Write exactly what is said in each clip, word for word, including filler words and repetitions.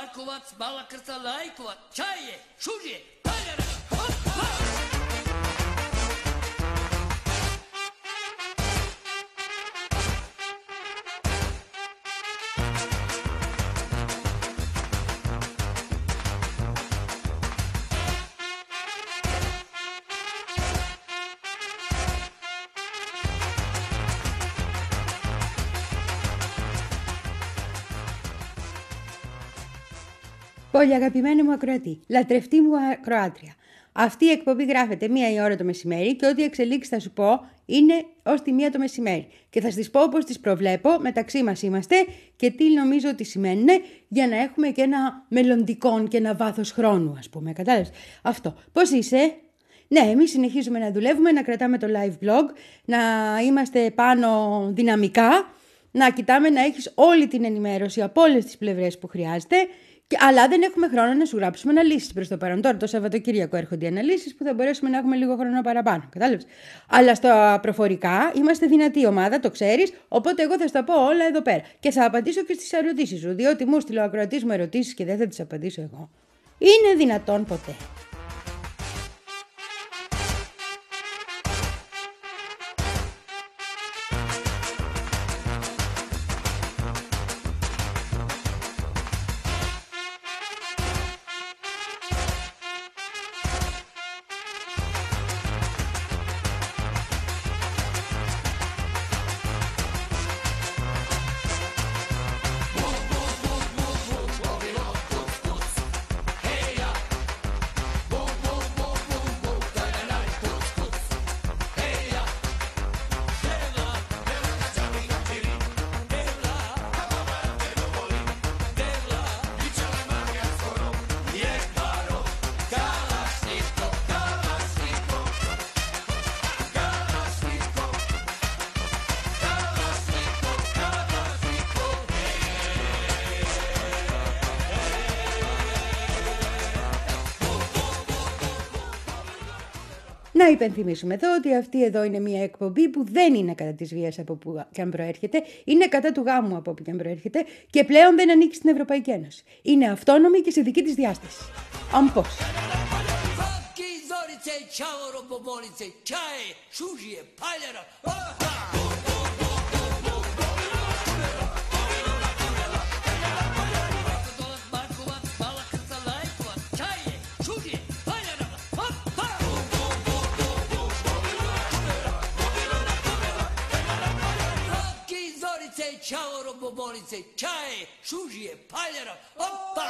Markovac, Balakrca, Lajkovac, Čaje, Šužje, Paljara, hoppa! Πολύ αγαπημένη μου ακροατή, λατρευτή μου ακροάτρια. Αυτή η εκπομπή γράφεται μία η ώρα το μεσημέρι και ό,τι εξελίξεις θα σου πω είναι ως τη μία το μεσημέρι. Και θα στις πω πώς τις προβλέπω, μεταξύ μας είμαστε και τι νομίζω ότι σημαίνουν για να έχουμε και ένα μελλοντικό και ένα βάθος χρόνου, ας πούμε. Κατάλαβες αυτό. Πώς είσαι? Ναι, εμείς συνεχίζουμε να δουλεύουμε, να κρατάμε το live blog, να είμαστε πάνω δυναμικά, να κοιτάμε να έχεις όλη την ενημέρωση από όλες τις πλευρές που χρειάζεται. Αλλά δεν έχουμε χρόνο να σου γράψουμε αναλύσεις προς το παρόν. Τώρα το Σαββατοκύριακο έρχονται οι αναλύσεις που θα μπορέσουμε να έχουμε λίγο χρόνο παραπάνω. Κατάλαβες. Αλλά στα προφορικά είμαστε δυνατή ομάδα, το ξέρεις. Οπότε εγώ θα στα πω όλα εδώ πέρα. Και θα απαντήσω και στις ερωτήσεις σου. Διότι μου στείλε ο ακροατής μου ερωτήσεις και δεν θα τις απαντήσω εγώ. Είναι δυνατόν ποτέ? Να υπενθυμίσουμε εδώ ότι αυτή εδώ είναι μια εκπομπή που δεν είναι κατά της βίας από που και αν προέρχεται, είναι κατά του γάμου από όπου και αν προέρχεται και πλέον δεν ανήκει στην Ευρωπαϊκή Ένωση. Είναι αυτόνομη και σε δική της διάσταση. Αν πώς. Ciao robobolice, čaje, šužije, paljara, hoppa!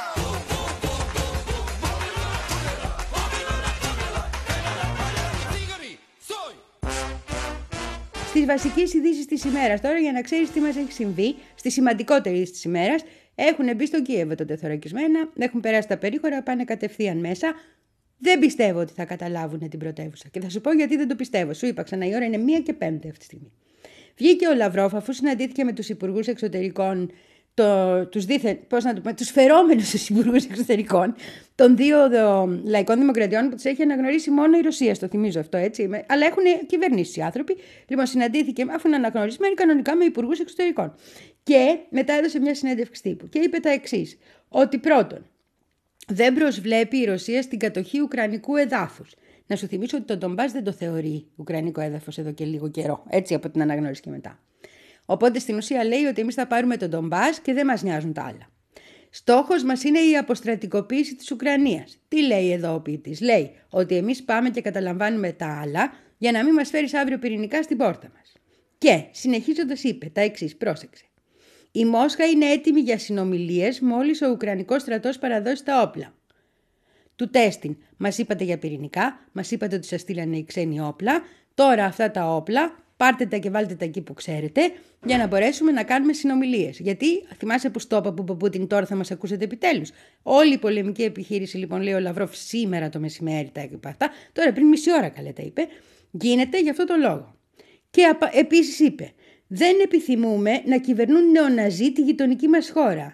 Στις βασικές ειδήσεις της ημέρας τώρα, για να ξέρεις τι μας έχει συμβεί, στις σημαντικότερες της ημέρας, έχουν μπει στο Κίεβο τότε θωρακισμένα, έχουν περάσει τα περίχωρα, πάνε κατευθείαν μέσα. Δεν πιστεύω ότι θα καταλάβουν την πρωτεύουσα. Και θα σου πω γιατί δεν το πιστεύω. Σου είπα ξανά, η ώρα είναι μία και πέντε αυτή τη στιγμή. Βγήκε ο Λαυρόφ, αφού συναντήθηκε με τους υπουργούς εξωτερικών, το, τους, δίθεν, πώς να το πούμε, τους φερόμενους τους υπουργούς εξωτερικών των δύο δο, λαϊκών δημοκρατιών που τους έχει αναγνωρίσει μόνο η Ρωσία, στο θυμίζω αυτό έτσι, με, αλλά έχουν κυβερνήσει οι άνθρωποι. Λοιπόν, συναντήθηκε, αφού είναι αναγνωρισμένοι κανονικά, με υπουργούς εξωτερικών. Και μετά έδωσε μια συνέντευξη τύπου και είπε τα εξής, ότι πρώτον, δεν προσβλέπει η Ρωσία στην κατοχή ουκρανικού εδάφους. Να σου θυμίσω ότι το Ντομπάς δεν το θεωρεί ουκρανικό έδαφος εδώ και λίγο καιρό, έτσι από την αναγνώριση και μετά. Οπότε στην ουσία λέει ότι εμείς θα πάρουμε τον Ντομπάς και δεν μας νοιάζουν τα άλλα. Στόχος μας είναι η αποστρατικοποίηση της Ουκρανίας. Τι λέει εδώ ο ποιητής? Λέει ότι εμείς πάμε και καταλαμβάνουμε τα άλλα για να μην μας φέρεις αύριο πυρηνικά στην πόρτα μας. Και συνεχίζοντας είπε τα εξής, πρόσεξε. Η Μόσχα είναι έτοιμη για συνομιλίες μόλις ο Ουκρανικός στρατός παραδώσει τα όπλα. Του τέστην. Μας είπατε για πυρηνικά, μας είπατε ότι σας στείλανε οι ξένοι όπλα. Τώρα αυτά τα όπλα πάρτε τα και βάλτε τα εκεί που ξέρετε για να μπορέσουμε να κάνουμε συνομιλίες. Γιατί θυμάσαι που στο είπα που είπε Πούτιν, τώρα θα μας ακούσετε επιτέλους. Όλη η πολεμική επιχείρηση, λοιπόν, λέει ο Λαυρόφ σήμερα το μεσημέρι, τα είπα αυτά. Τώρα πριν μισή ώρα καλά τα είπε. Γίνεται γι' αυτό το λόγο. Και επίσης είπε, δεν επιθυμούμε να κυβερνούν νεοναζί τη γειτονική μας χώρα.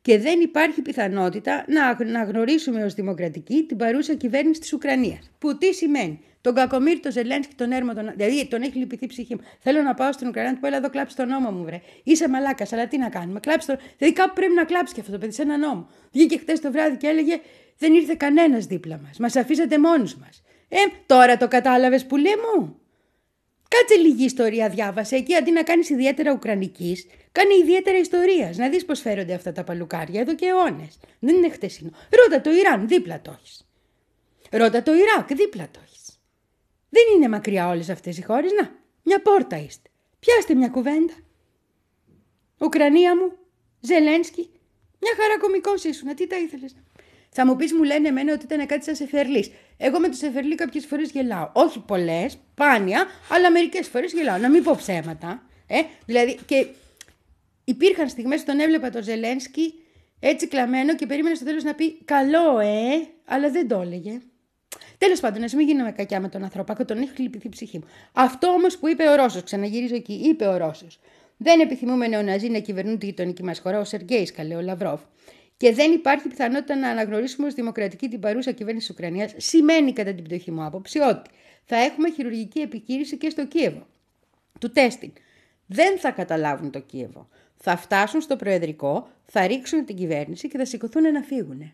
και δεν υπάρχει πιθανότητα να αναγνωρίσουμε ως δημοκρατική την παρούσα κυβέρνηση της Ουκρανίας. Που τι σημαίνει? Τον κακομοίρη, τον Ζελένσκι, τον έρμο, τον... δηλαδή τον έχει λυπηθεί η ψυχή μου. Θέλω να πάω στην Ουκρανία, του πω: έλα εδώ, κλάψει τον νόμο μου, βρε. Είσαι μαλάκας, αλλά τι να κάνουμε. Κλάψει τον... Δηλαδή κάπου πρέπει να κλάψει και αυτό το παιδί σε ένα νόμο. Βγήκε χτες το βράδυ και έλεγε: δεν ήρθε κανένας δίπλα μας. Μας αφήσατε μόνους μας. Ε, τώρα το κατάλαβες, πουλί μου? Κάτσε λίγη ιστορία, διάβασε. Εκεί αντί να κάνεις ιδιαίτερα ουκρανικής, κάνε ιδιαίτερα ιστορίας. Να δεις πώς φέρονται αυτά τα παλουκάρια εδώ και αιώνες. Δεν είναι χτεσινό. Ρώτα το Ιράν, δίπλα το έχεις. Ρώτα το Ιράκ, δίπλα το έχεις. Δεν είναι μακριά όλες αυτές οι χώρες. Να, μια πόρτα είστε. Πιάστε μια κουβέντα. Ουκρανία μου, Ζελένσκι, μια χαρά κωμικός ήσουν. Τι τα ήθελες? Θα μου πεις, μου λένε εμένα ότι ήταν κάτι σαν Σεφερλής. Εγώ με το Σεφερλή κάποιες φορές γελάω. Όχι πολλές, σπάνια, αλλά μερικές φορές γελάω. Να μην πω ψέματα. Ε? Δηλαδή, και υπήρχαν στιγμές που τον έβλεπα τον Ζελένσκι έτσι κλαμμένο και περίμενε στο τέλος να πει καλό, ε, αλλά δεν το έλεγε. Τέλος πάντων, ας μην γίνομαι κακιά με τον ανθρωπάκο, τον έχει λυπηθεί η ψυχή μου. Αυτό όμως που είπε ο Ρώσος, ξαναγυρίζω εκεί, είπε ο Ρώσος. Δεν επιθυμούμε νεοναζί να κυβερνούν τη γειτονική μας χώρα, ο Σεργέης, καλέ, ο Λαυρόφ. Και δεν υπάρχει πιθανότητα να αναγνωρίσουμε ως δημοκρατική την παρούσα κυβέρνηση της Ουκρανίας, σημαίνει κατά την πτωχή μου άποψη ότι θα έχουμε χειρουργική επιχείρηση και στο Κίεβο. Του τέστην. Δεν θα καταλάβουν το Κίεβο. Θα φτάσουν στο Προεδρικό, θα ρίξουν την κυβέρνηση και θα σηκωθούν να φύγουν.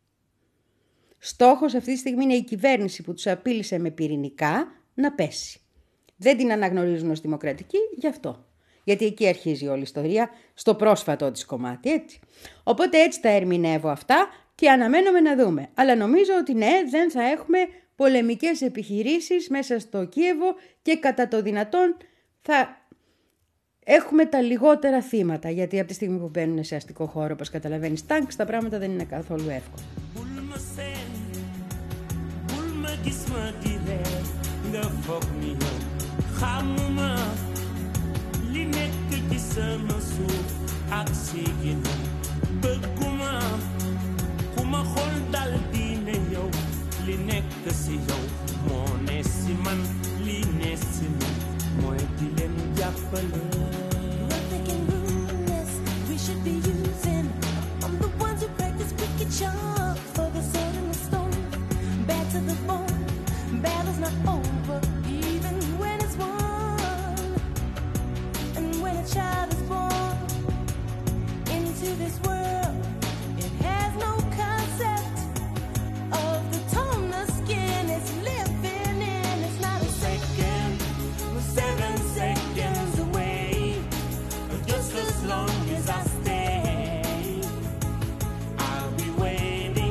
Στόχος αυτή τη στιγμή είναι η κυβέρνηση που τους απείλησε με πυρηνικά να πέσει. Δεν την αναγνωρίζουν ως δημοκρατική, γι' αυτό. Γιατί εκεί αρχίζει όλη η ιστορία, στο πρόσφατό της κομμάτι, έτσι. Οπότε έτσι τα ερμηνεύω αυτά και αναμένουμε να δούμε. Αλλά νομίζω ότι ναι, δεν θα έχουμε πολεμικές επιχειρήσεις μέσα στο Κίεβο και κατά το δυνατόν θα έχουμε τα λιγότερα θύματα. Γιατί από τη στιγμή που μπαίνουν σε αστικό χώρο, όπως καταλαβαίνεις, τάγκς, τα πράγματα δεν είναι καθόλου εύκολα. li nekk ci sama suuf ak sigina bëgguma ku ma xool dal di ne yow li nekk si yow moo ne si man li ne si man mooy di leen jàppale. Nothing rudeness we should be using. I'm the ones who practice wicked charms for the sword and the stone. Bad to the bone, battle's not over even when it's won. When a child is born into this world, it has no concept of the tone the skin is living in. It's not a second, we're seven seconds away, just as long as I stay, I'll be waiting.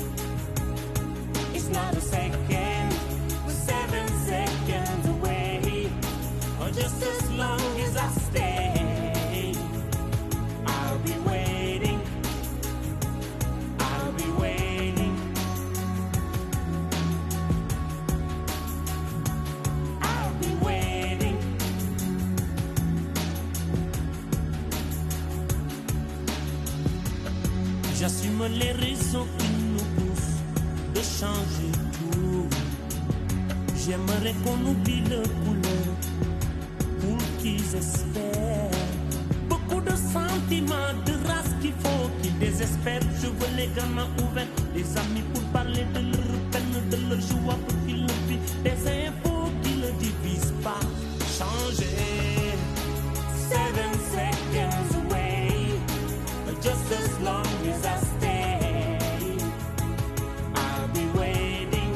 It's not a second, we're seven seconds away, or just as long as I stay. I'll be waiting. I'll be waiting. I'll be waiting. J'assume les raisons qui nous poussent de changer tout. J'aimerais qu'on oublie le couleur pour qu'ils espèrent. Beaucoup de sentiments, de race qu'il faut qu'ils désespèrent. Je veux les gamins ouverts, des amis pour parler de leur peine, de leur joie pour qu'ils le vivent. Des infos qui ne divisent pas. Changer. Seven seconds away, just as long as I stay, I'll be waiting.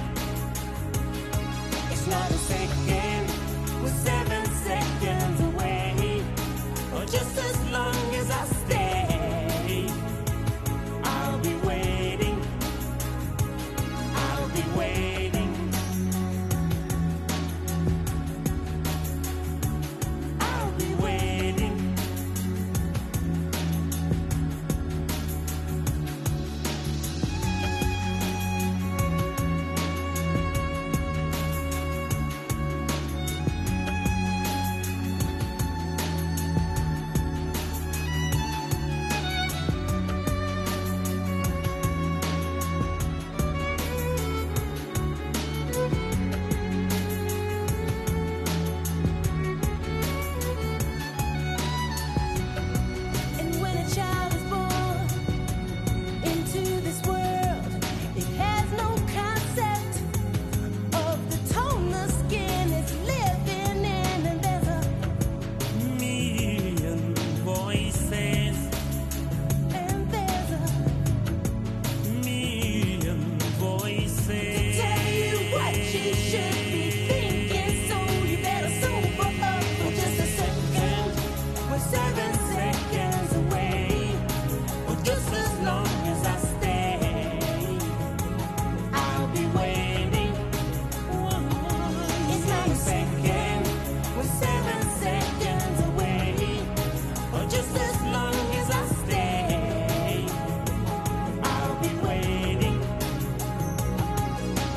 It's not a second, we're seven seconds away, or just as long as I stay, I'll be waiting, I'll be waiting.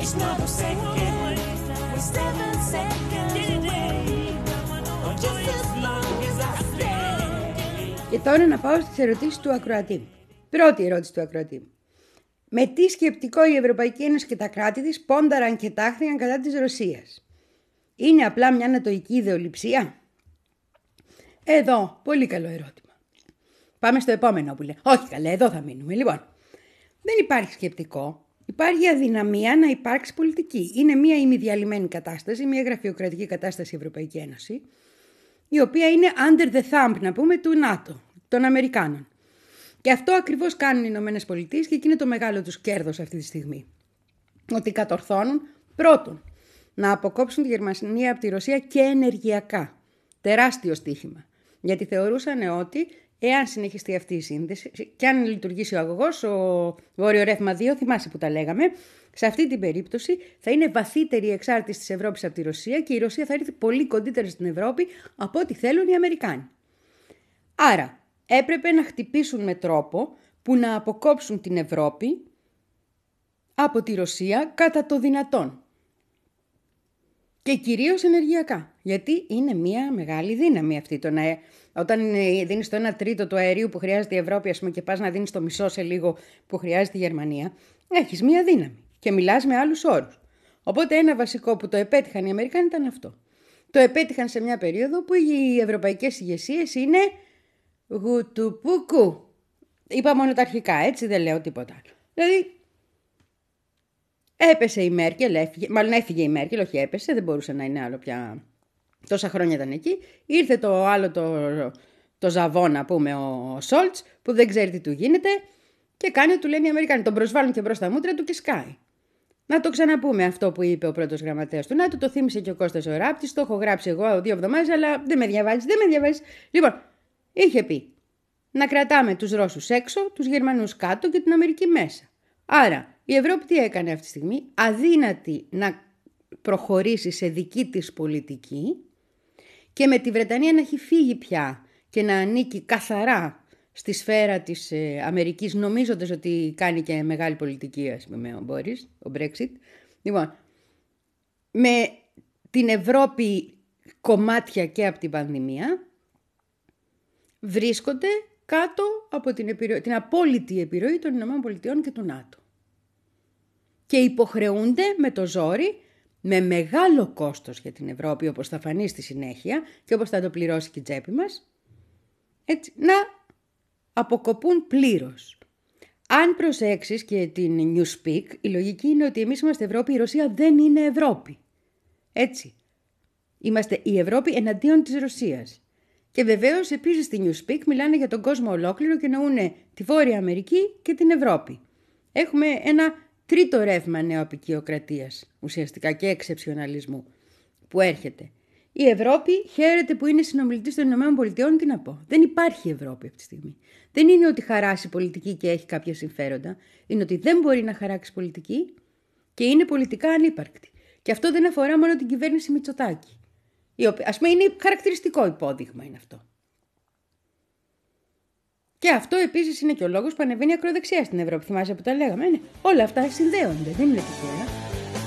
It's not a second, we're seven seconds away. Or just as long as I stay. Και τώρα να πάω στις ερωτήσεις του ακροατή. Πρώτη ερώτηση του ακροατή. Με τι σκεπτικό η Ευρωπαϊκή Ένωση και τα κράτη της πόνταραν και τάχθηκαν κατά της Ρωσίας? Είναι απλά μια ανατοϊκή ιδεολειψία? Εδώ, πολύ καλό ερώτημα. Πάμε στο επόμενο που λέει. Όχι καλά, εδώ θα μείνουμε. Λοιπόν, δεν υπάρχει σκεπτικό. Υπάρχει αδυναμία να υπάρξει πολιτική. Είναι μια ημιδιαλυμένη κατάσταση, μια γραφειοκρατική κατάσταση η Ευρωπαϊκή Ένωση, η οποία είναι under the thumb, να πούμε, του ΝΑΤΟ, των Αμερικάνων. Και αυτό ακριβώς κάνουν οι Ηνωμένες Πολιτείες και εκεί είναι το μεγάλο τους κέρδος αυτή τη στιγμή. Ότι κατορθώνουν πρώτον να αποκόψουν τη Γερμανία από τη Ρωσία και ενεργειακά. Τεράστιο στοίχημα. Γιατί θεωρούσαν ότι εάν συνεχιστεί αυτή η σύνδεση και αν λειτουργήσει ο αγωγός, ο Βόρειο Ρεύμα δύο, θυμάσαι που τα λέγαμε, σε αυτή την περίπτωση θα είναι βαθύτερη η εξάρτηση της Ευρώπης από τη Ρωσία και η Ρωσία θα έρθει πολύ κοντύτερα στην Ευρώπη από ό,τι θέλουν οι Αμερικάνοι. Άρα έπρεπε να χτυπήσουν με τρόπο που να αποκόψουν την Ευρώπη από τη Ρωσία κατά το δυνατόν. Και κυρίως ενεργειακά, γιατί είναι μια μεγάλη δύναμη αυτή. Το να, όταν δίνεις το ένα τρίτο του αερίου που χρειάζεται η Ευρώπη, ας πούμε, και πας να δίνεις το μισό σε λίγο που χρειάζεται η Γερμανία, έχεις μια δύναμη και μιλάς με άλλους όρους. Οπότε ένα βασικό που το επέτυχαν οι Αμερικάνοι ήταν αυτό. Το επέτυχαν σε μια περίοδο που οι ευρωπαϊκές ηγεσίες είναι γουτουπούκου. Είπα μόνο τα αρχικά, έτσι, δεν λέω τίποτα άλλο. Δηλαδή, έπεσε η Μέρκελ, έφυγε, μάλλον έφυγε η Μέρκελ, όχι έπεσε, δεν μπορούσε να είναι άλλο πια. Τόσα χρόνια ήταν εκεί. Ήρθε το άλλο το, το ζαβό, να πούμε, ο Σόλτς, που δεν ξέρει τι του γίνεται και κάνει, του λένε οι Αμερικάνοι. Τον προσβάλλουν και μπρος τα μούτρα του και σκάει. Να το ξαναπούμε αυτό που είπε ο πρώτος γραμματέας του ΝΑΤΟ, το θύμισε και ο Κώστας ο Ράπτης, το έχω γράψει εγώ δύο εβδομάδες, αλλά δεν με διαβάζεις, δεν με διαβάζεις. Λοιπόν, είχε πει να κρατάμε τους Ρώσους έξω, τους Γερμανούς κάτω και την Αμερική μέσα. Άρα, η Ευρώπη τι έκανε αυτή τη στιγμή? Αδύνατη να προχωρήσει σε δική της πολιτική και με τη Βρετανία να έχει φύγει πια και να ανήκει καθαρά στη σφαίρα της ε, Αμερικής, νομίζοντας ότι κάνει και μεγάλη πολιτική, ας πούμε, ο Μπόρις, ο Brexit. Λοιπόν, με την Ευρώπη κομμάτια και από την πανδημία, βρίσκονται κάτω από την, επιρροή, την απόλυτη επιρροή των ΗΠΑ και του ΝΑΤΟ. Και υποχρεούνται με το ζόρι, με μεγάλο κόστος για την Ευρώπη, όπως θα φανεί στη συνέχεια και όπως θα το πληρώσει και η τσέπη μας, έτσι, να αποκοπούν πλήρως. Αν προσέξεις και την Newspeak, η λογική είναι ότι εμείς είμαστε Ευρώπη, η Ρωσία δεν είναι Ευρώπη. Έτσι. Είμαστε η Ευρώπη εναντίον της Ρωσίας. Και βεβαίως επίσης στη Newspeak μιλάνε για τον κόσμο ολόκληρο και εννοούν τη Βόρεια Αμερική και την Ευρώπη. Έχουμε ένα τρίτο ρεύμα νεοαπικιοκρατίας, ουσιαστικά και εξεψιοναλισμού, που έρχεται. Η Ευρώπη χαίρεται που είναι συνομιλητής των ΗΠΑ, τι να πω. Δεν υπάρχει Ευρώπη αυτή τη στιγμή. Δεν είναι ότι χαράσει πολιτική και έχει κάποια συμφέροντα. Είναι ότι δεν μπορεί να χαράξει πολιτική και είναι πολιτικά ανύπαρκτη. Και αυτό δεν αφορά μόνο την κυβέρνηση Μητσοτάκη. Ας πούμε, είναι χαρακτηριστικό υπόδειγμα είναι αυτό. Και αυτό επίσης είναι και ο λόγος που ανεβαίνει η ακροδεξιά στην Ευρώπη. Θυμάσαι που τα λέγαμε. Ναι. Όλα αυτά συνδέονται, δεν είναι τυχαία.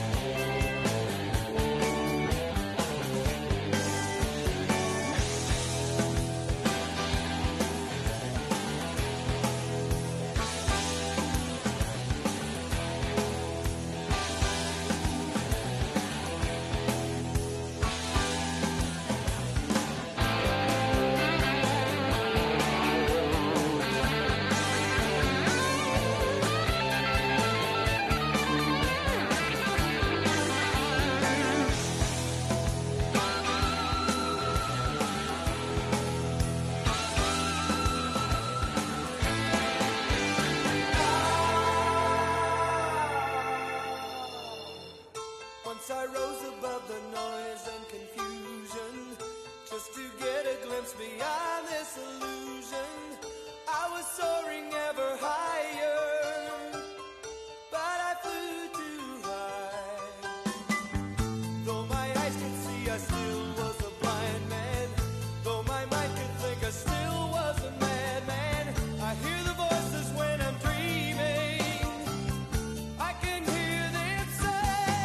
I rose above the noise and confusion just to get a glimpse beyond this illusion. I was soaring ever higher, but I flew too high. Though my eyes could see, I still was a blind man. Though my mind could think, I still was a madman. I hear the voices when I'm dreaming. I can hear them say,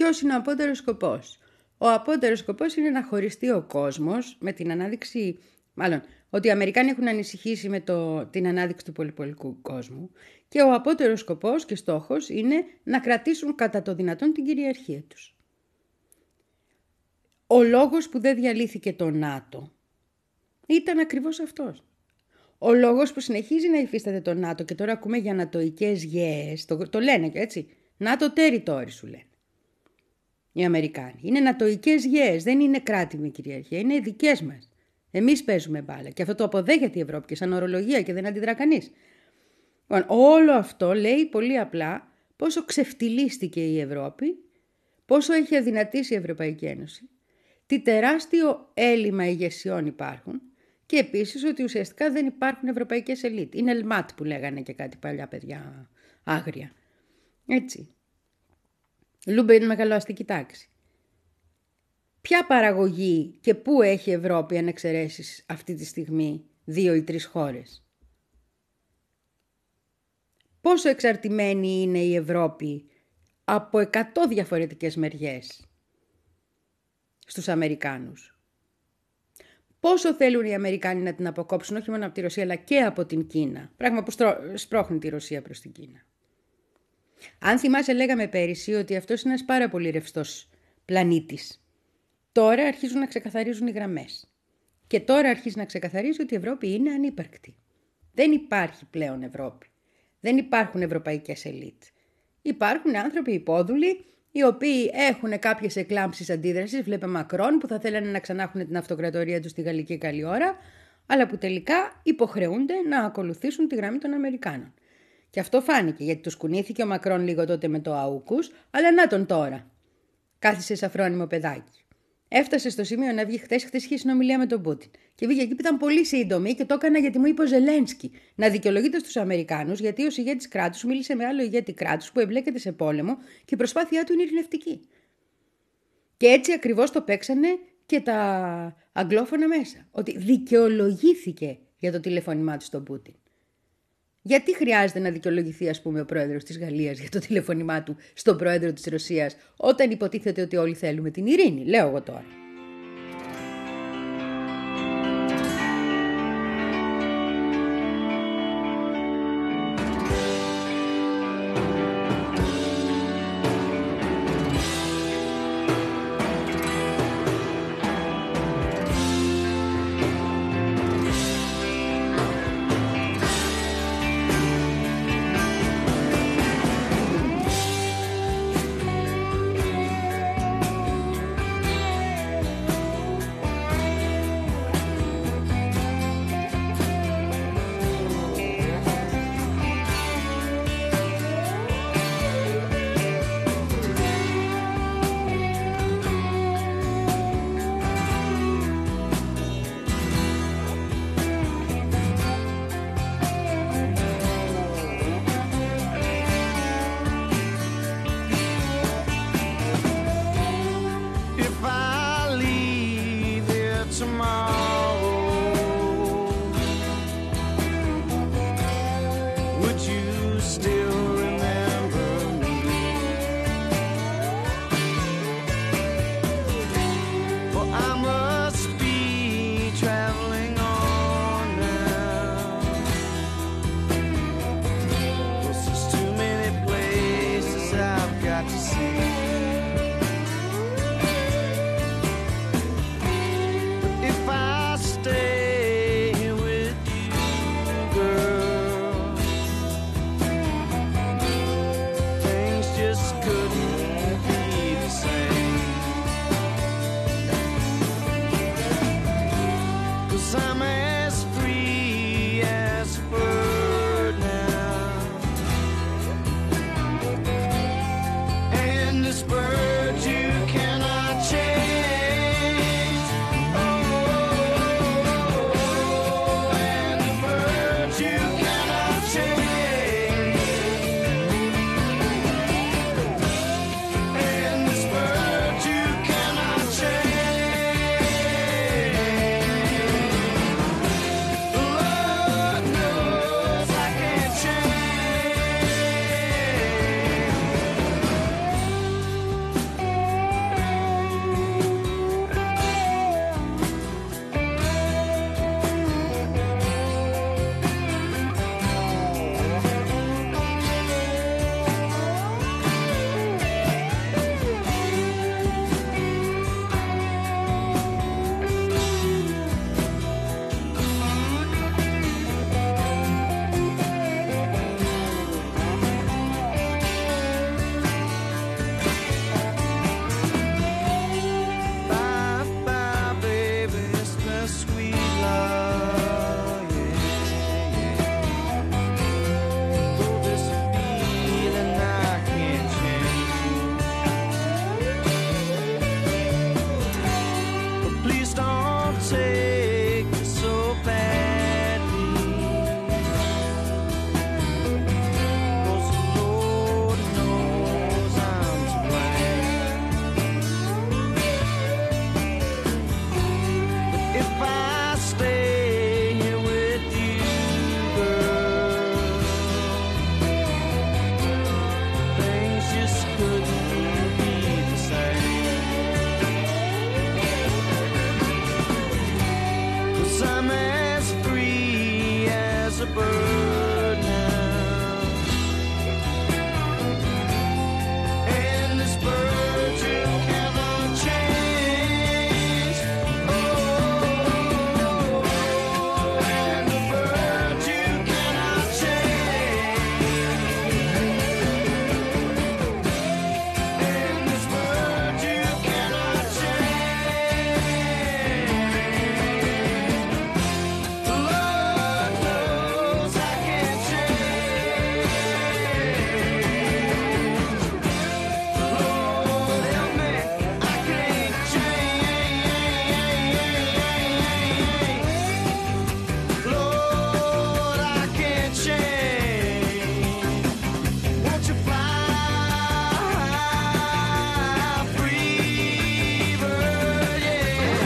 Ποιος είναι ο απότερος σκοπός? Ο απότερος σκοπός είναι να χωριστεί ο κόσμος με την ανάδειξη, μάλλον ότι οι Αμερικάνοι έχουν ανησυχήσει με το, την ανάδειξη του πολυπολικού κόσμου και ο απότερος σκοπός και στόχος είναι να κρατήσουν κατά το δυνατόν την κυριαρχία τους. Ο λόγος που δεν διαλύθηκε το ΝΑΤΟ ήταν ακριβώς αυτός. Ο λόγος που συνεχίζει να υφίσταται το ΝΑΤΟ και τώρα ακούμε για νατοικές γέες, το, το λένε και έτσι, ΝΑΤΟ territory σου λένε οι Αμερικάνοι. Είναι νατοικές γέες, δεν είναι κράτη με κυριαρχία, είναι δικές μας. Εμείς παίζουμε μπάλα και αυτό το αποδέχεται η Ευρώπη και σαν ορολογία και δεν αντιδρά κανείς. Όλο αυτό λέει πολύ απλά πόσο ξεφτυλίστηκε η Ευρώπη, πόσο έχει αδυνατήσει η Ευρωπαϊκή Ένωση, τι τεράστιο έλλειμμα ηγεσιών υπάρχουν και επίσης ότι ουσιαστικά δεν υπάρχουν ευρωπαϊκές ελίτ. Είναι ελμάτ που λέγανε και κάτι παλιά παιδιά άγρια. Έτσι. Λούμπε είναι μεγαλοαστική τάξη. Ποια παραγωγή και πού έχει η Ευρώπη αν εξαιρέσεις αυτή τη στιγμή δύο ή τρεις χώρες? Πόσο εξαρτημένη είναι η Ευρώπη από εκατό διαφορετικές μεριές στους Αμερικάνους? Πόσο θέλουν οι Αμερικάνοι να την αποκόψουν όχι μόνο από τη Ρωσία αλλά και από την Κίνα, πράγμα που σπρώχνει τη Ρωσία προς την Κίνα. Αν θυμάσαι λέγαμε πέρυσι ότι αυτός είναι ένας πάρα πολύ ρευστός πλανήτης. Τώρα αρχίζουν να ξεκαθαρίζουν οι γραμμές. Και τώρα αρχίζει να ξεκαθαρίζει ότι η Ευρώπη είναι ανύπαρκτη. Δεν υπάρχει πλέον Ευρώπη. Δεν υπάρχουν ευρωπαϊκές ελίτ. Υπάρχουν άνθρωποι υπόδουλοι οι οποίοι έχουν κάποιες εκλάμψεις αντίδρασης. Βλέπε Μακρόν που θα θέλανε να ξανά έχουν την αυτοκρατορία τους στη Γαλλική καλή ώρα, αλλά που τελικά υποχρεούνται να ακολουθήσουν τη γραμμή των Αμερικάνων. Και αυτό φάνηκε γιατί τους κουνήθηκε ο Μακρόν λίγο τότε με το αούκους, αλλά να τον τώρα. Κάθισε σε αφρόνιμο παιδάκι. Έφτασε στο σημείο να βγει χθες, χθες είχε συνομιλία με τον Πούτιν. Και βγήκε εκεί που ήταν πολύ σύντομη και το έκανα γιατί μου είπε ο Ζελένσκι να δικαιολογείται στους Αμερικάνους, γιατί ως ηγέτης κράτους μίλησε με άλλο ηγέτη κράτους που εμπλέκεται σε πόλεμο και η προσπάθειά του είναι ειρηνευτική. Και έτσι ακριβώς το παίξανε και τα αγγλόφωνα μέσα. Ότι δικαιολογήθηκε για το τηλεφώνημά του στον Πούτιν. Γιατί χρειάζεται να δικαιολογηθεί, ας πούμε, ο πρόεδρος της Γαλλίας για το τηλεφώνημά του στον πρόεδρο της Ρωσίας, όταν υποτίθεται ότι όλοι θέλουμε την ειρήνη, λέω εγώ τώρα. 'cause I'm as free as a bird now. And this bird you cannot change. Oh, and the bird you cannot change. And this bird you cannot change. Lord knows I can't change. Lord help me, I can't change. Lord, I can't change. Won't you fly free, bird, yeah.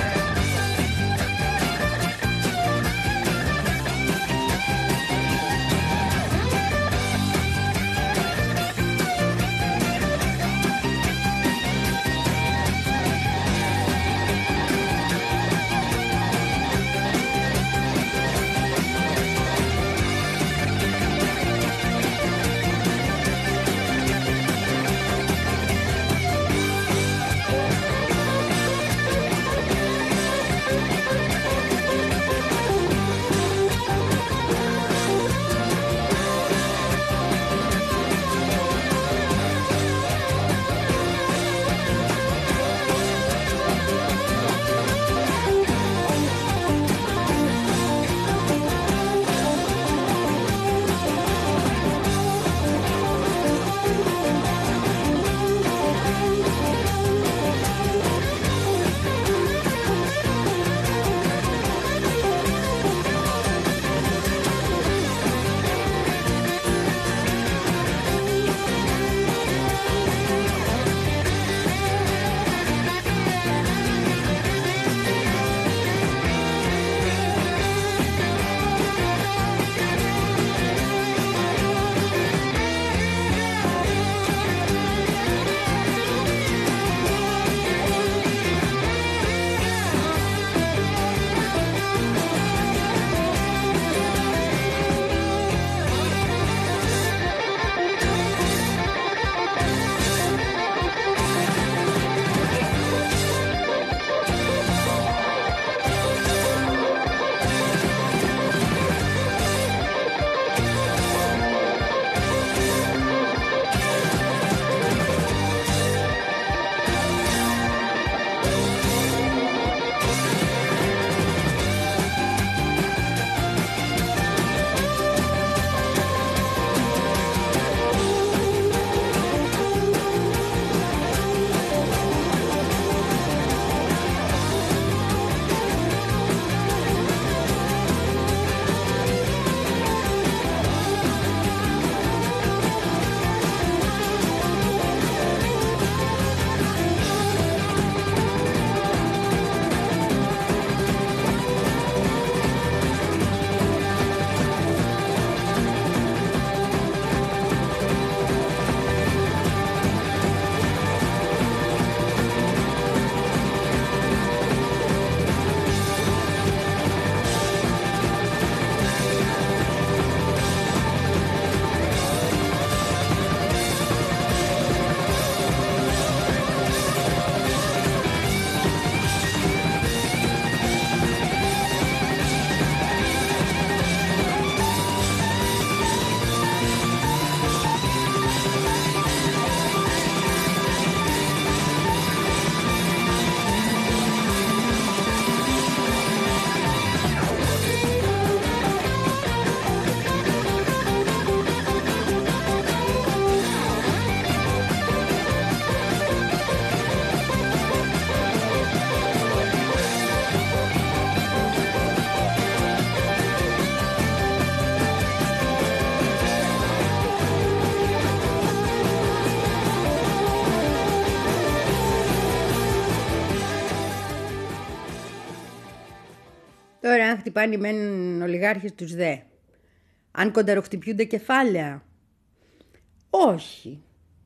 Τώρα, αν χτυπάνε μένουν ολιγάρχες τους δε. Αν κονταροχτυπιούνται κεφάλαια. Όχι.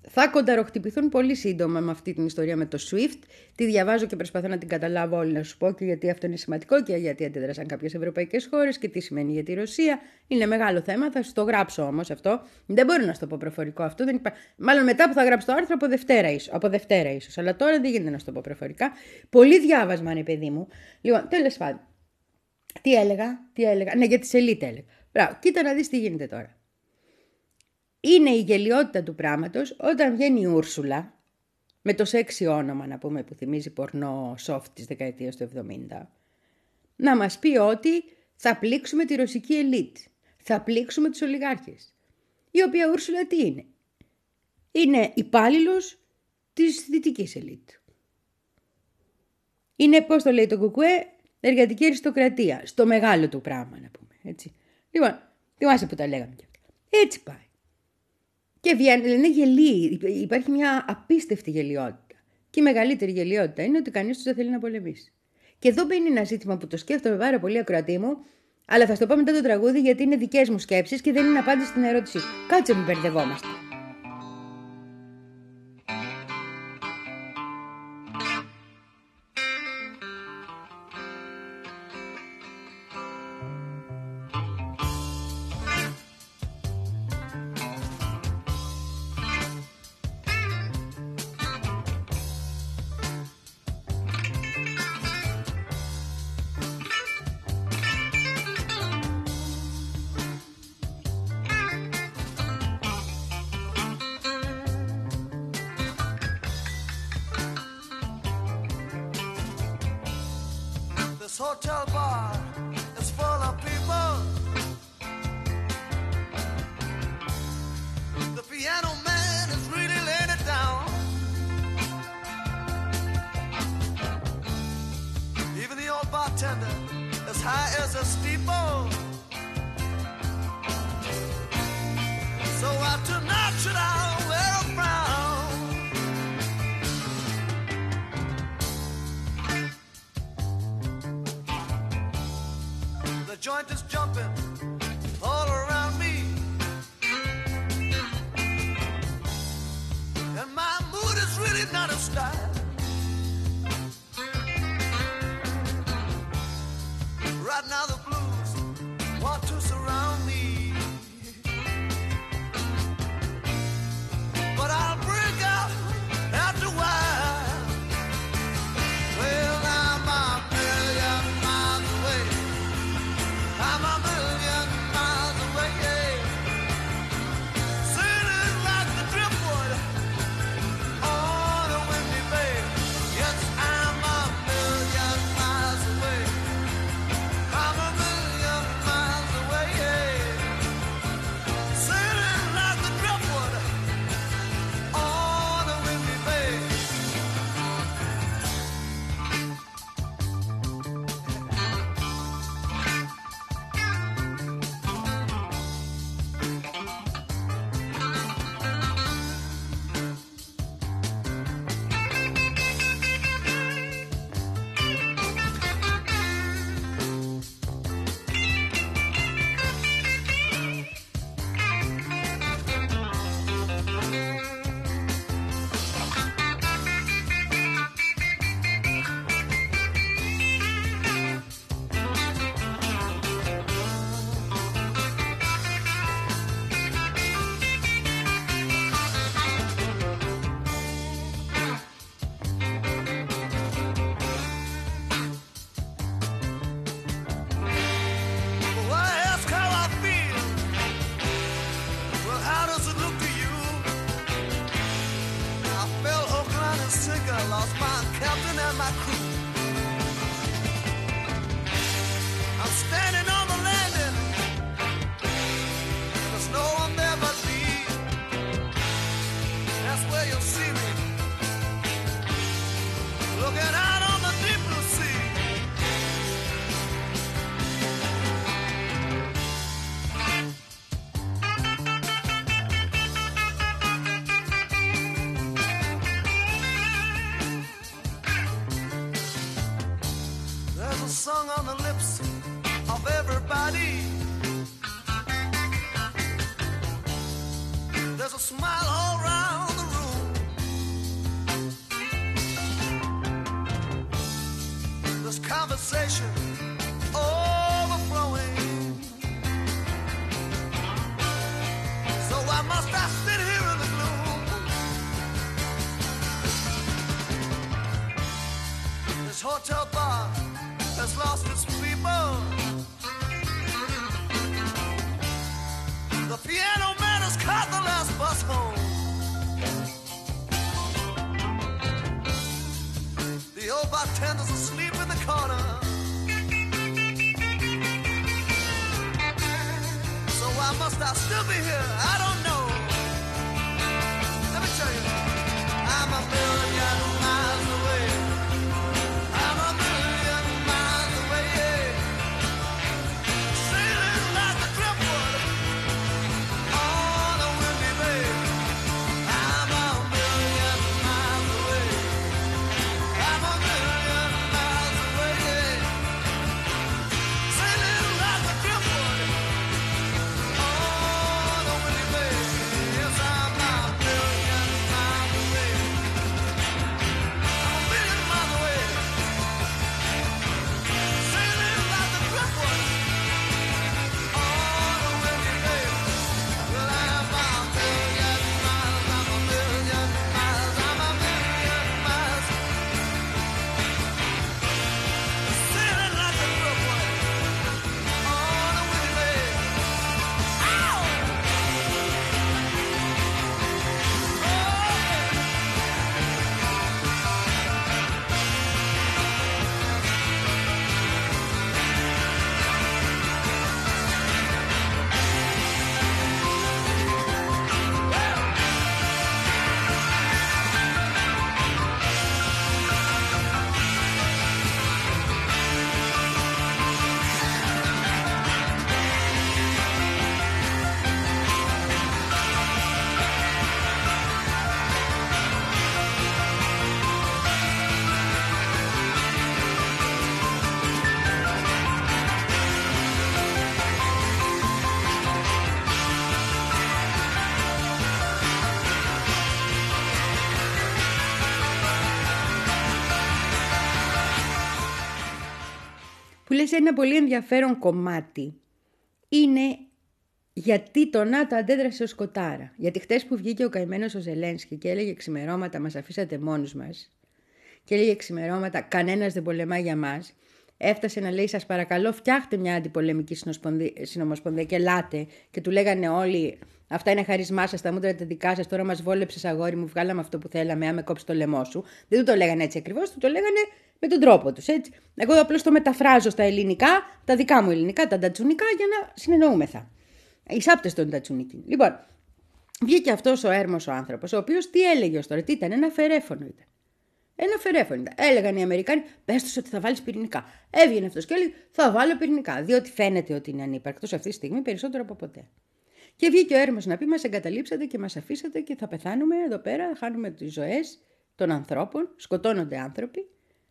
θα κονταροχτυπηθούν πολύ σύντομα με αυτή την ιστορία με το SWIFT. Τη διαβάζω και προσπαθώ να την καταλάβω όλη, να σου πω, και γιατί αυτό είναι σημαντικό και γιατί αντέδρασαν κάποιες ευρωπαϊκές χώρες και τι σημαίνει για τη Ρωσία. Είναι μεγάλο θέμα, θα σου το γράψω όμως αυτό. Δεν μπορώ να σου το πω προφορικό αυτό. Δεν υπά... Μάλλον μετά που θα γράψω το άρθρο από Δευτέρα ίσως. Από Δευτέρα ίσως. Αλλά τώρα δεν γίνεται να σου το πω προφορικά. Πολύ διάβασμα είναι, παιδί μου. Λοιπόν, τέλος πάντων. Τι έλεγα, τι έλεγα. Ναι, για τη σελίδα έλεγα. Μπράβο, κοίτα να δεις τι γίνεται τώρα. Είναι η γελιότητα του πράγματος όταν βγαίνει η Ούρσουλα, με το σεξι όνομα να πούμε που θυμίζει πορνό soft της δεκαετίας του εβδομήντα, να μας πει ότι θα πλήξουμε τη ρωσική ελίτ, θα πλήξουμε τους ολιγάρχες. Η οποία Ούρσουλα τι είναι? Είναι υπάλληλος της δυτικής ελίτ. Είναι, πώς το λέει το κουκουέ, εργατική αριστοκρατία, στο μεγάλο του πράγμα να πούμε, έτσι. Λοιπόν, θυμάσαι που τα λέγαμε και αυτά. Έτσι πάει. Και βγαίνει, λένε γελί, υπάρχει μια απίστευτη γελιότητα. Και η μεγαλύτερη γελιότητα είναι ότι κανείς τους δεν θέλει να πολεμήσει. Και εδώ μπαίνει ένα ζήτημα που το σκέφτομαι πάρα πολύ, ακροατή μου, αλλά θα στο πω μετά το τραγούδι γιατί είναι δικές μου σκέψεις και δεν είναι απάντηση στην ερώτησή σου. Κάτσε, μην μπερδευόμαστε. This hotel bar is full of people. The piano man is really laying it down. Even the old bartender, as high as a steeple. So I tonight should I wear a frown? The joint is jumping all around me, and my mood is really not a style. Right now the blues want to surround me, but I'll break out after a while. Well, I'm a million miles away. I'm a million miles away, yeah. Sailing like the driftwood on a windy bay. Yes, I'm a million miles away. I'm a million miles away, yeah. Sailing like the driftwood on a windy bay. Why ask how I feel? Well, how does it look to you? I fell hook, line, and sinker, lost my captain and my crew. I'm standing on the landing, and there's no one there but me. That's where you'll see me, looking out on the deep blue sea. There's a song on the lips of everybody. There's a smile all around the room. This conversation overflowing. So why must I sit here in the gloom? This hotel bar has lost its people. The piano man has caught the last bus home. The old bartender's asleep in the corner. So why must I still be here? I don't know. Let me tell you, I'm a million miles away. I'm a million miles away, yeah. Sailing like the driftwood on a windy bay. I'm a million miles away. I'm a million miles away, yeah. Sailing like the driftwood on a windy bay. Yes, I'm a million miles away. I'm a million miles away. Sailing like the driftwood on a windy bay. Well, I'm a million miles, I'm a million miles, I'm a million miles. Sailing like the driftwood on a windy bay. Ow! Που λες ένα πολύ ενδιαφέρον κομμάτι είναι γιατί το ΝΑΤΟ αντέδρασε ως σκοτάρα. Γιατί χτες που βγήκε ο καημένος ο Ζελένσκι και έλεγε ξημερώματα μας αφήσατε μόνους μας και έλεγε ξημερώματα κανένας δεν πολεμά για μας, έφτασε να λέει σας παρακαλώ φτιάχτε μια αντιπολεμική συνομοσπονδία και ελάτε, και του λέγανε όλοι αυτά είναι χαρισμά σας, τα μούτρα τα δικά σας, τώρα μας βόλεψες αγόρι μου, βγάλαμε αυτό που θέλαμε, άμα κόψει το λαιμό σου. Δεν του το λέγανε έτσι ακριβώς, του το λέγανε με τον τρόπο τους, έτσι. Εγώ απλώς το μεταφράζω στα ελληνικά, τα δικά μου ελληνικά, τα ντατσουνικά, για να συνεννοούμεθα. Οι σάπτες των ντατσουνικοί. Λοιπόν, βγήκε αυτός ο έρμος ο άνθρωπος, ο οποίος τι έλεγε ως τώρα, τι ήταν, ένα φερέφωνο ήταν. Ένα φερέφωνο ήταν. Έλεγαν οι Αμερικάνοι, πες τους ότι θα βάλεις πυρηνικά. Έβγαινε αυτός και έλεγε, θα βάλω πυρηνικά. Διότι φαίνεται ότι είναι ανύπαρκτος αυτή τη στιγμή περισσότερο από ποτέ. Και βγήκε ο έρμος να πει, μας εγκαταλείψατε και μας αφήσατε και θα πεθάνουμε εδώ πέρα, χάνουμε τις ζωές των ανθρώπων, σκοτώνονται άνθρωποι.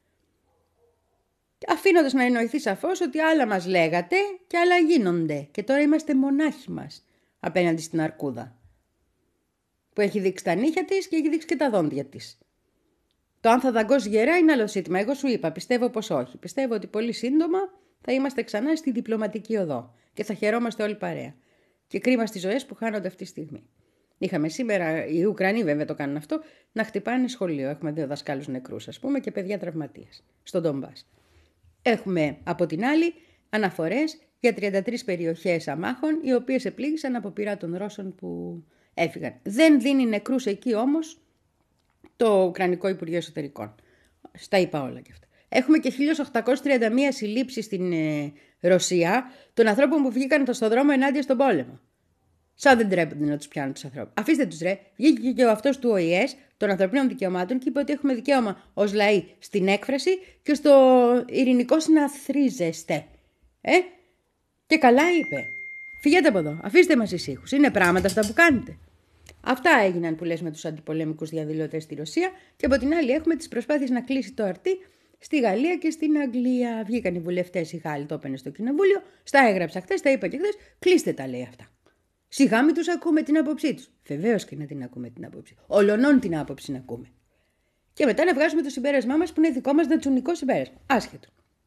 Αφήνοντας να εννοηθεί σαφώς ότι άλλα μας λέγατε και άλλα γίνονται. Και τώρα είμαστε μονάχοι μας απέναντι στην αρκούδα. Που έχει δείξει τα νύχια της και έχει δείξει και τα δόντια της. Το αν θα δαγκώσει γερά είναι άλλο ζήτημα. Εγώ σου είπα, πιστεύω πως όχι. Πιστεύω ότι πολύ σύντομα θα είμαστε ξανά στη διπλωματική οδό και θα χαιρόμαστε όλοι παρέα. Και κρίμα στις ζωές που χάνονται αυτή τη στιγμή. Είχαμε σήμερα, οι Ουκρανοί βέβαια το κάνουν αυτό, να χτυπάνε σχολείο. Έχουμε δύο δασκάλους νεκρούς, ας πούμε, και παιδιά τραυματίες στον Ντομπάς. Έχουμε από την άλλη αναφορές για τριάντα τρεις περιοχές αμάχων, οι οποίες επλήγησαν από πυρά των Ρώσων που έφυγαν. Δεν δίνει νεκρούς εκεί όμως το Ουκρανικό Υπουργείο Εσωτερικών. Στα είπα όλα και αυτά. Έχουμε και χίλια οκτακόσιες τριάντα μία συλλήψεις στην ε, Ρωσία των ανθρώπων που βγήκαν στον δρόμο ενάντια στον πόλεμο. Σαν δεν τρέπονται να τους πιάνουν τους ανθρώπους. Αφήστε τους ρε. Βγήκε και ο αυτός του Ο Η Ες των ανθρωπίνων δικαιωμάτων και είπε ότι έχουμε δικαίωμα ως λαοί στην έκφραση και στο ειρηνικό συναθρίζεστε. Ε? Και καλά είπε. Φυγέτε από εδώ. Αφήστε μας ησύχους. Είναι πράγματα αυτά που κάνετε. Αυτά έγιναν που λες με τους αντιπολεμικούς διαδηλωτές στη Ρωσία και από την άλλη έχουμε τις προσπάθειες να κλείσει το αρτί στη Γαλλία και στην Αγγλία. Βγήκαν οι βουλευτές οι Γάλλοι, το έπαινε στο κοινοβούλιο. Στα έγραψα χθες, τα είπα και χθες. Κλείστε τα λέει αυτά. Σιγά μην τους ακούμε την άποψή τους. Βεβαίως και να την ακούμε την άποψη. Ολονών την άποψη να ακούμε. Και μετά να βγάζουμε το συμπέρασμά μας που είναι δικό μας νατσουνικό συμπέρασμα. Άσχετο.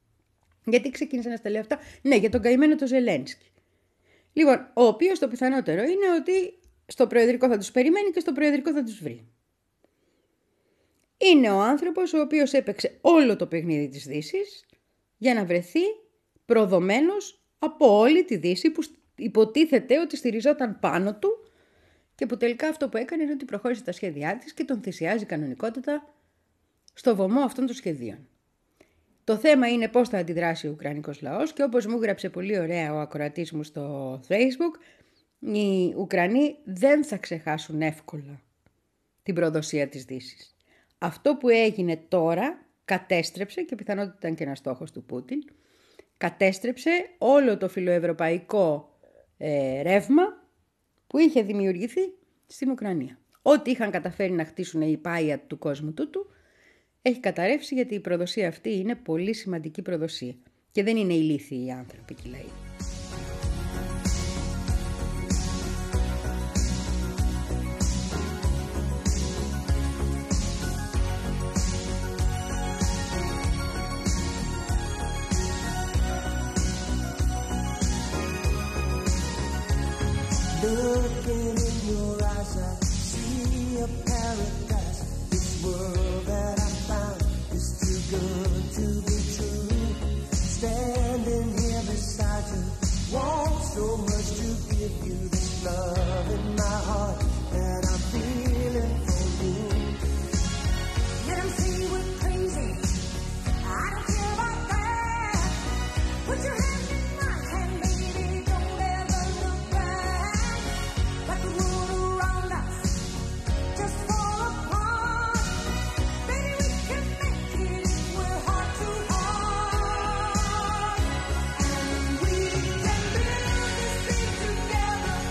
Γιατί ξεκίνησα να στα λέω αυτά? Ναι, για τον καημένο το Ζελένσκι. Λοιπόν, ο οποίος το πιθανότερο είναι ότι στο προεδρικό θα τους περιμένει και στο προεδρικό θα τους βρει. Είναι ο άνθρωπος ο οποίος έπαιξε όλο το παιχνίδι της Δύσης για να βρεθεί προδομένος από όλη τη Δύση που υποτίθεται ότι στηριζόταν πάνω του και που τελικά αυτό που έκανε είναι ότι προχώρησε τα σχέδιά της και τον θυσιάζει κανονικότατα στο βωμό αυτών των σχεδίων. Το θέμα είναι πώς θα αντιδράσει ο Ουκρανικός λαός και όπως μου γράψε πολύ ωραία ο ακροατής μου στο Facebook, οι Ουκρανοί δεν θα ξεχάσουν εύκολα την προδοσία της Δύσης. Αυτό που έγινε τώρα κατέστρεψε, και πιθανότητα ήταν και ένας στόχος του Πούτιν, κατέστρεψε όλο το φιλοευρωπαϊκό ε, ρεύμα που είχε δημιουργηθεί στην Ουκρανία. Ό,τι είχαν καταφέρει να χτίσουν οι πάια του κόσμου τούτου, έχει καταρρεύσει, γιατί η προδοσία αυτή είναι πολύ σημαντική προδοσία. Και δεν είναι ηλίθιοι οι άνθρωποι και οι λαοί. Looking in your eyes, I see a paradise. This world that I found is too good to be true. Standing here beside you, want so much to give you this love in my heart that I'm feeling for you. Let 'em say we're crazy, I don't care about that. Put your hand in my hand, baby, don't ever look back. Like the world around us just fall apart. Baby, we can make it if we're heart to heart. And we can build this thing together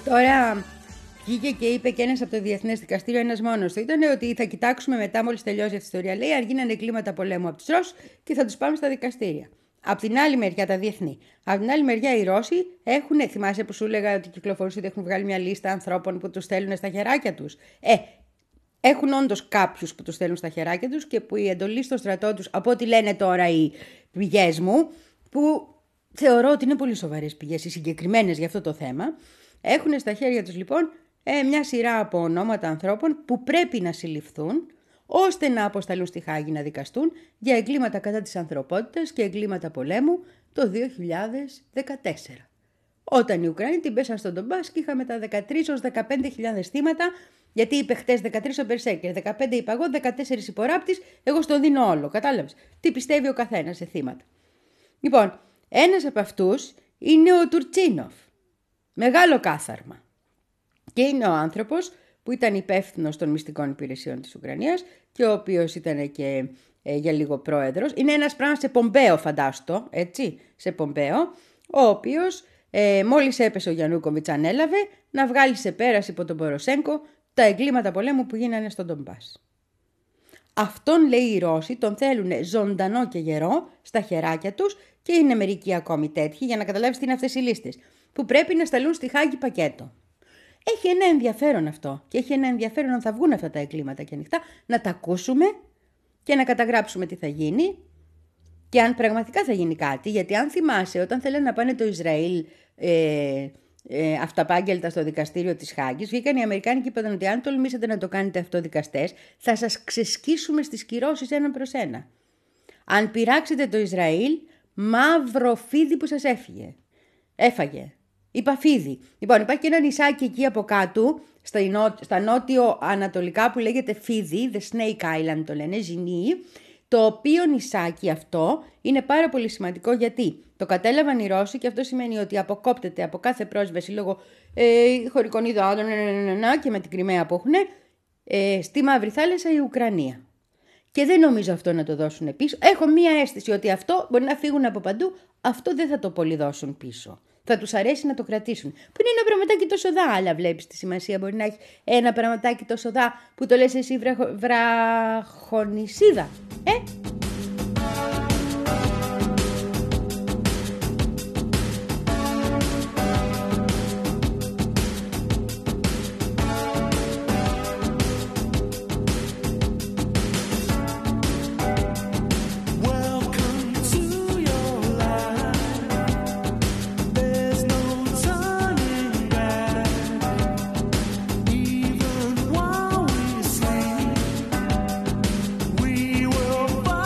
Τώρα βγήκε και είπε και ένας από το Διεθνές Δικαστήριο, ένας μόνος του, ήταν ότι θα κοιτάξουμε μετά, μόλις τελειώσει αυτή η ιστορία, λέει, αν γίνανε εγκλήματα πολέμου από τους Ρώσους και θα τους πάμε στα δικαστήρια. Απ' την άλλη μεριά τα διεθνή. Απ' την άλλη μεριά οι Ρώσοι έχουν, θυμάσαι που σου έλεγα ότι κυκλοφορούσε ότι έχουν βγάλει μια λίστα ανθρώπων που τους στέλνουν στα χεράκια τους. Ε, έχουν όντως κάποιους που τους στέλνουν στα χεράκια τους και που η εντολή στο στρατό τους, από ό,τι λένε τώρα οι πηγές μου, που θεωρώ ότι είναι πολύ σοβαρές πηγές, οι συγκεκριμένες για αυτό το θέμα, έχουν στα χέρια τους λοιπόν ε, μια σειρά από ονόματα ανθρώπων που πρέπει να συλληφθούν ώστε να αποσταλούν στη Χάγη να δικαστούν για εγκλήματα κατά της ανθρωπότητας και εγκλήματα πολέμου το δύο χιλιάδες δεκατέσσερα. Όταν οι Ουκρανοί την πέσαν στον Ντομπάς και είχαμε τα δεκατρείς έως δεκαπέντε χιλιάδες θύματα, γιατί είπε χτες δεκατρείς ο Μπερσέκερ, δεκαπέντε είπα εγώ, δεκατέσσερα υποράπτης, εγώ στο δίνω όλο, κατάλαβες. Τι πιστεύει ο καθένας σε θύματα. Λοιπόν, ένας από αυτούς είναι ο Τουρτσίνοφ. Μεγάλο κάθαρμα. Και είναι ο άνθρωπος που ήταν υπεύθυνος των μυστικών υπηρεσιών της Ουκρανίας και ο οποίος ήταν και ε, για λίγο πρόεδρος. Είναι ένας πράγμα σε Πομπέο, φαντάστο, έτσι, σε Πομπέο, ο οποίος ε, μόλις έπεσε ο Γιαννούκοβιτς ανέλαβε να βγάλει σε πέρας υπό τον Ποροσέγκο τα εγκλήματα πολέμου που γίνανε στον Ντομπάς. Αυτόν, λέει, οι Ρώσοι τον θέλουν ζωντανό και γερό στα χεράκια τους και είναι μερικοί ακόμη τέτοιοι, για να καταλάβεις τι είναι αυτές οι λίστες, που πρέπει να σταλούν στη Χάγη πακέτο. Έχει ένα ενδιαφέρον αυτό και έχει ένα ενδιαφέρον αν θα βγουν αυτά τα εγκλήματα και ανοιχτά, να τα ακούσουμε και να καταγράψουμε τι θα γίνει και αν πραγματικά θα γίνει κάτι, γιατί αν θυμάσαι όταν θέλανε να πάνε το Ισραήλ ε, ε, αυταπάγγελτα στο δικαστήριο της Χάγης, βγήκαν οι Αμερικάνοι και είπαν ότι αν τολμήσετε να το κάνετε αυτό δικαστές, θα σας ξεσκίσουμε στις κυρώσεις ένα προς ένα. Αν πειράξετε το Ισραήλ, μαύρο φίδι που σας έφυγε. Έφαγε. Είπα φίδι. Λοιπόν, υπάρχει και ένα νησάκι εκεί από κάτω, στα, νό, στα νότιο-ανατολικά που λέγεται Φίδι, The Snake Island το λένε, Ζινή, το οποίο νησάκι αυτό είναι πάρα πολύ σημαντικό γιατί το κατέλαβαν οι Ρώσοι και αυτό σημαίνει ότι αποκόπτεται από κάθε πρόσβαση λόγω ε, χωρικών υδάτων και με την Κριμαία που έχουν ε, στη Μαύρη Θάλασσα η Ουκρανία. Και δεν νομίζω αυτό να το δώσουν πίσω. Έχω μία αίσθηση ότι αυτό μπορεί να φύγουν από παντού, αυτό δεν θα το πολύ δώσουν πίσω. Θα τους αρέσει να το κρατήσουν. Που είναι ένα πραγματάκι τόσο δά, αλλά βλέπεις τη σημασία. Μπορεί να έχει ένα πραγματάκι τόσο δά που το λες εσύ βραχο... βραχονισίδα. Ε? We will fight.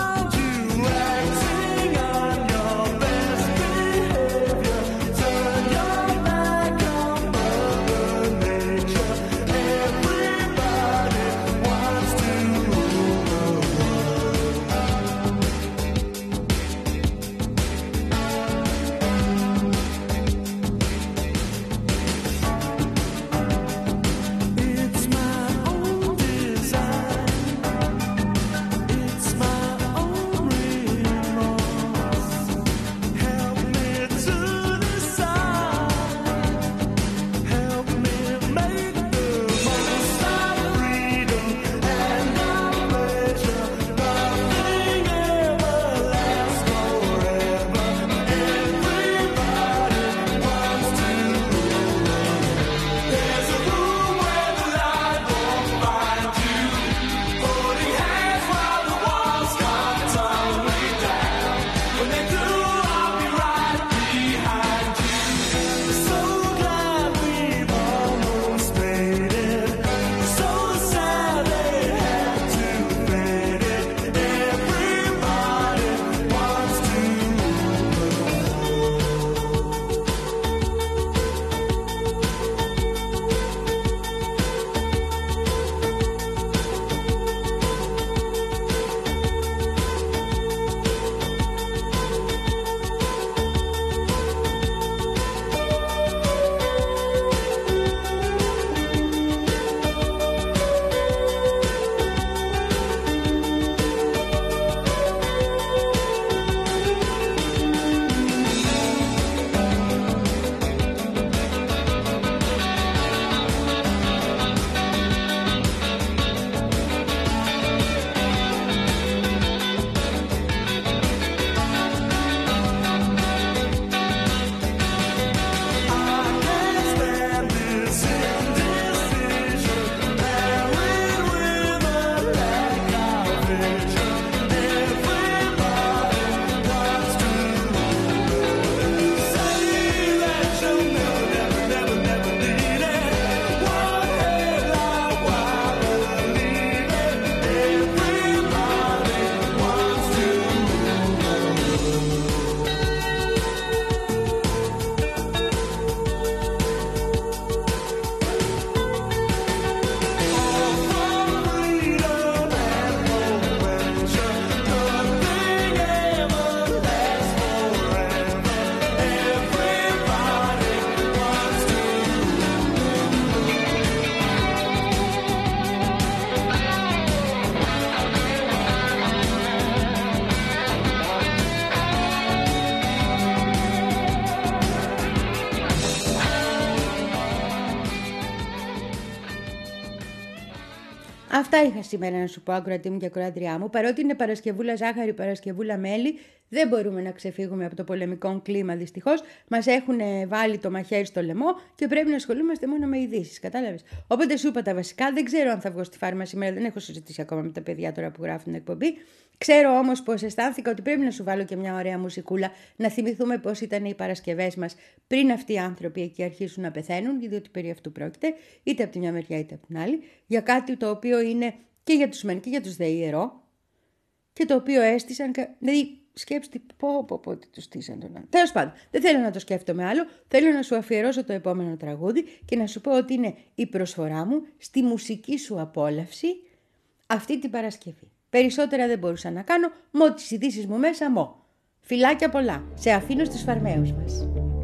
Αυτά είχα σήμερα να σου πω, ακροατή μου και ακροάτριά μου. Παρότι είναι Παρασκευούλα ζάχαρη, Παρασκευούλα μέλι, δεν μπορούμε να ξεφύγουμε από το πολεμικό κλίμα, δυστυχώς. Μας έχουν βάλει το μαχαίρι στο λαιμό και πρέπει να ασχολούμαστε μόνο με ειδήσεις. Κατάλαβες. Οπότε σου είπα τα βασικά. Δεν ξέρω αν θα βγω στη φάρμα σήμερα, δεν έχω συζητήσει ακόμα με τα παιδιά τώρα που γράφουν την εκπομπή. Ξέρω όμως πως αισθάνθηκα ότι πρέπει να σου βάλω και μια ωραία μουσικούλα, να θυμηθούμε πως ήταν οι Παρασκευές μας πριν αυτοί οι άνθρωποι εκεί αρχίσουν να πεθαίνουν, διότι περί αυτού πρόκειται, είτε από τη μια μεριά είτε από την άλλη, για κάτι το οποίο είναι και για τους μεν και για τους δε ιερό, και το οποίο έστησαν. Δηλαδή, σκέψτε, πω, πω, πω, τι του στήσαν τον άνθρωπο. Τέλος πάντων, δεν θέλω να το σκέφτομαι άλλο. Θέλω να σου αφιερώσω το επόμενο τραγούδι και να σου πω ότι είναι η προσφορά μου στη μουσική σου απόλαυση αυτή την Παρασκευή. Περισσότερα δεν μπορούσα να κάνω, με τις ειδήσεις μου μέσα μου. Φιλάκια πολλά. Σε αφήνω στους φαρμαίους μας.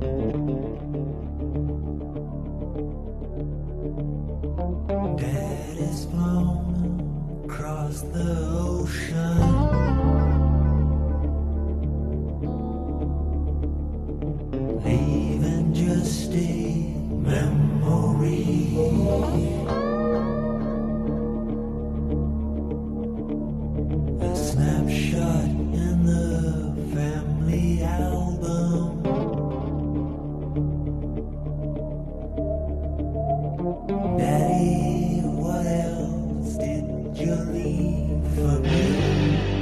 Dad is blown across the ocean, leaving just a memory. A snapshot in the family album. Daddy, what else did you leave for me?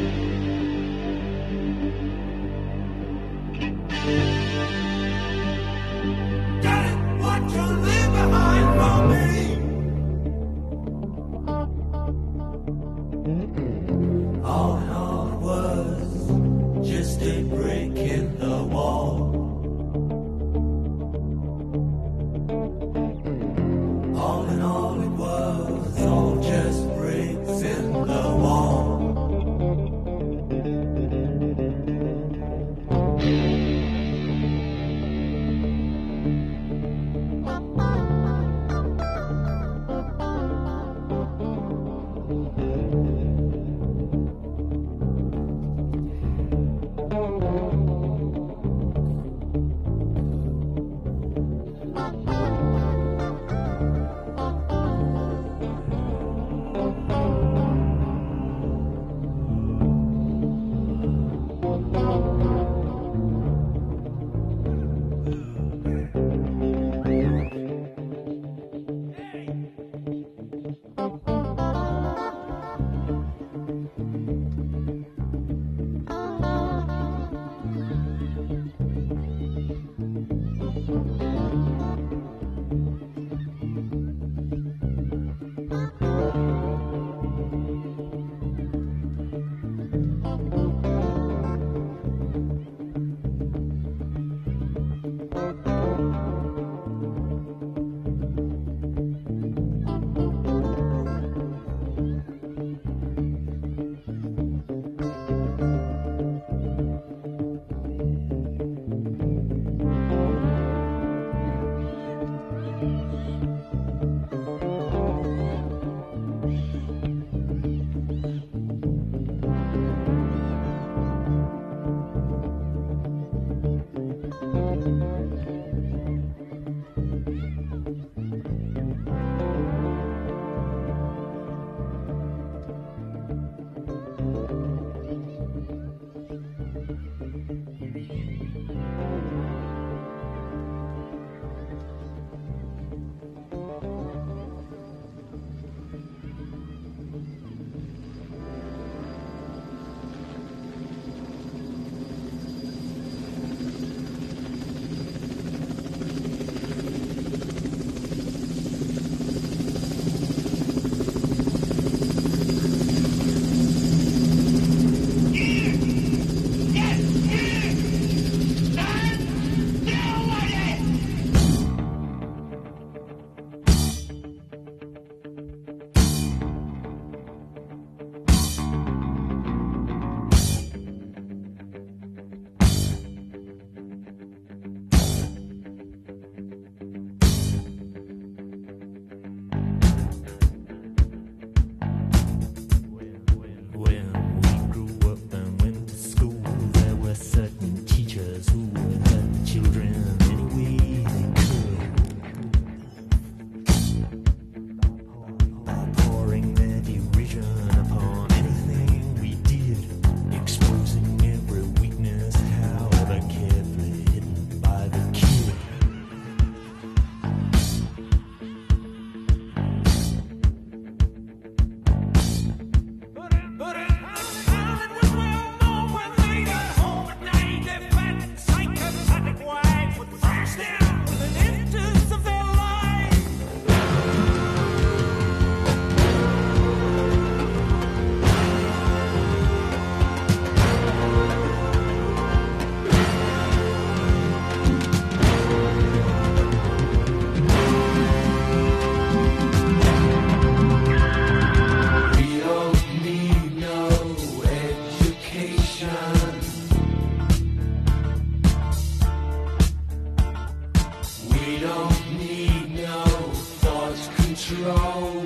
control.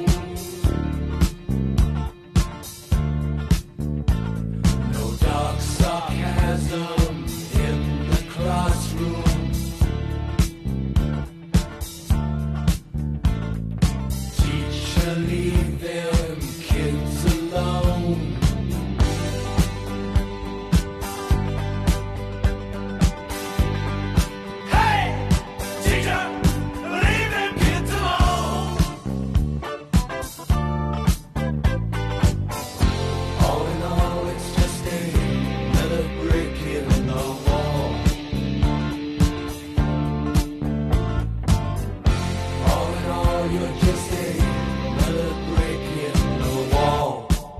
No dark sarcasm in the classroom. Teacher, leave them kids alone. Hey, teacher, leave them kids alone. All in all, it's just another brick in the wall. All in all, you're just another brick in the wall.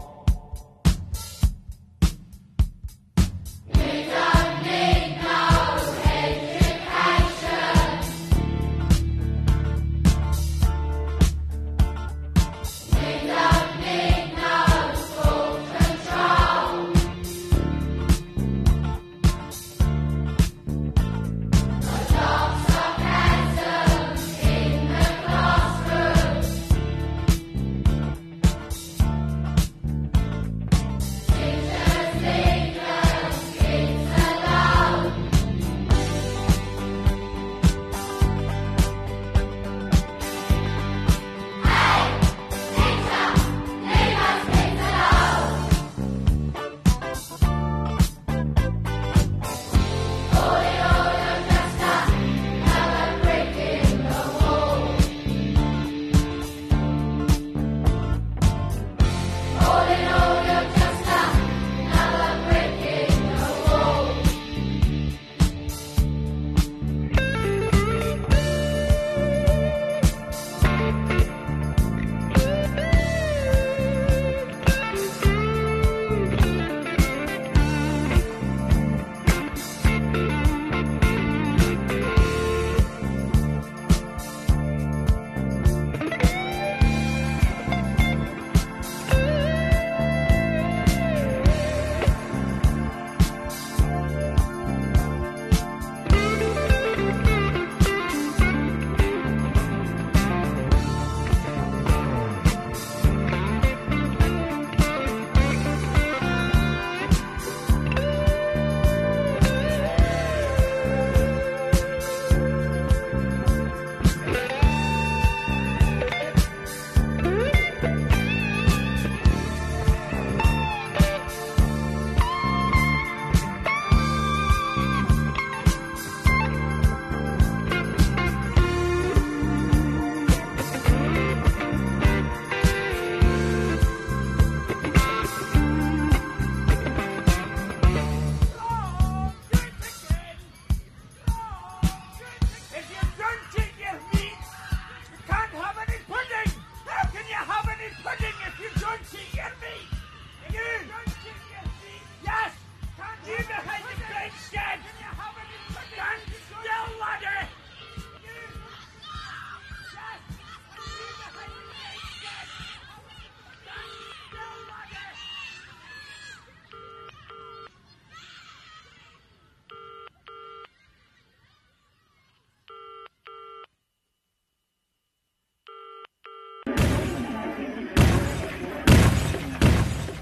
If you don't eat your meat, you can't have any pudding. How can you have any pudding if you don't eat your meat? If you don't eat your meat, yes. Can't you behind the great shed? Can you have any pudding? Stand still, laddie. You. Yes. You behind the great shed. Stand still, laddie.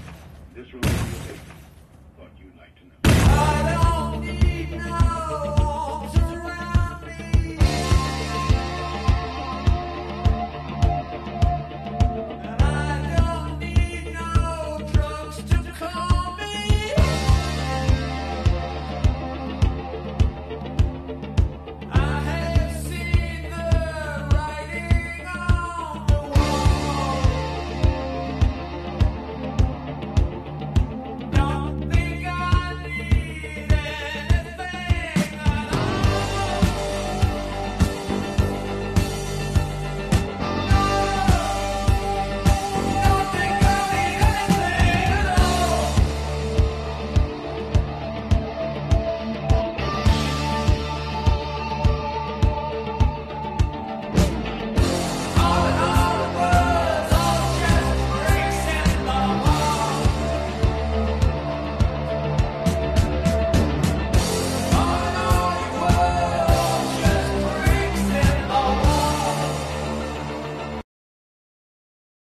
This will be what you'd like to know. I don't need no